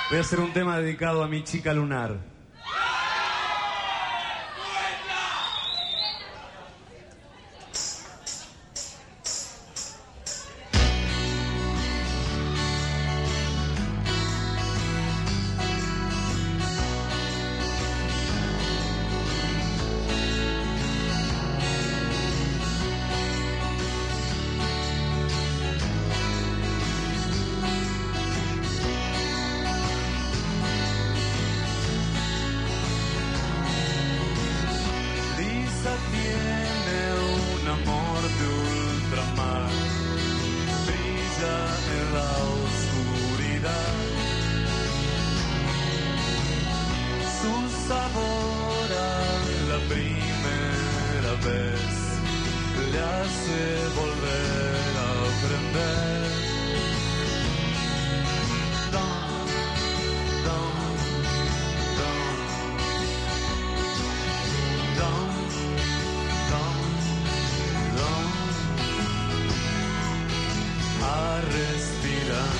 Voy a hacer un tema dedicado a mi chica lunar. Tiene un amor de ultramar, brilla en la oscuridad. Su sabor a la primera vez le hace volver a aprender. A respirar.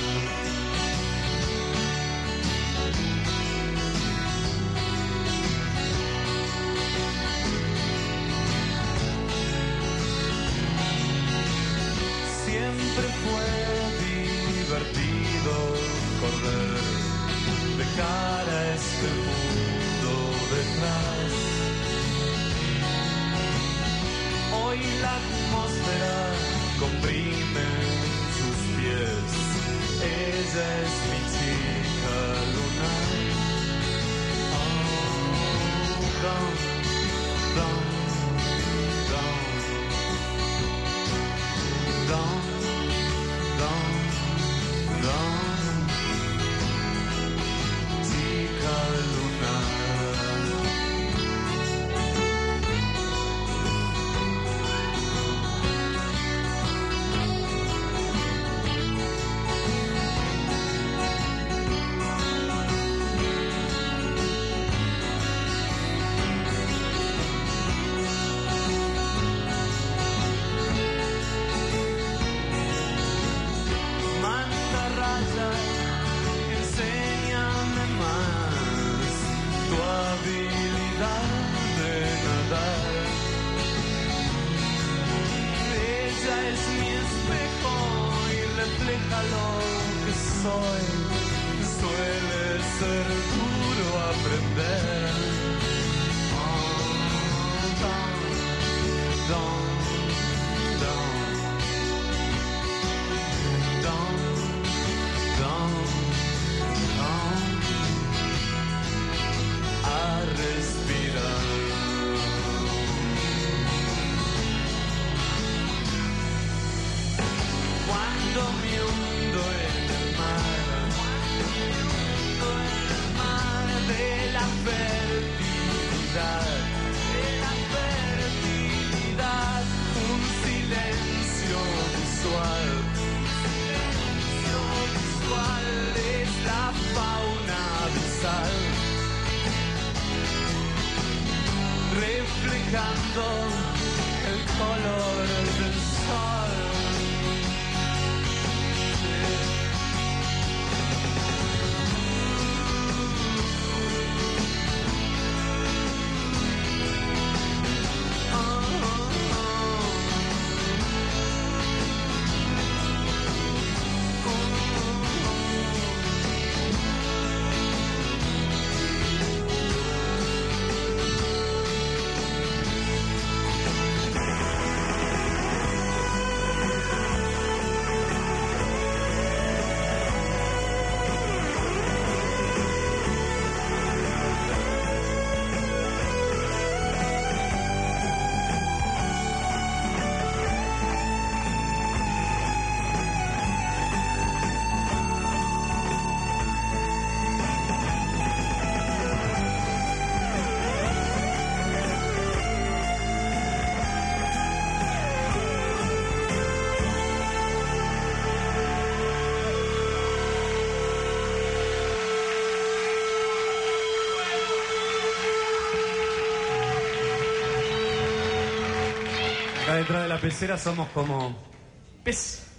Siempre fue divertido correr, dejar a este mundo detrás. Hoy la atmósfera comprime sus pies. Ella es mi chica lunar. Oh, down, down, down, down, down, down. Chica lunar. Enséñame más tu habilidad de nadar. Ella es mi espejo y refleja lo que soy. Suele ser duro aprender. Oh, down, down, down, down, down. A respirar. Cuando me hundo en el mar de la fertilidad, un silencio visual. Es la fauna abisal, reflejando el color del sol. Acá detrás de la pecera somos como pez.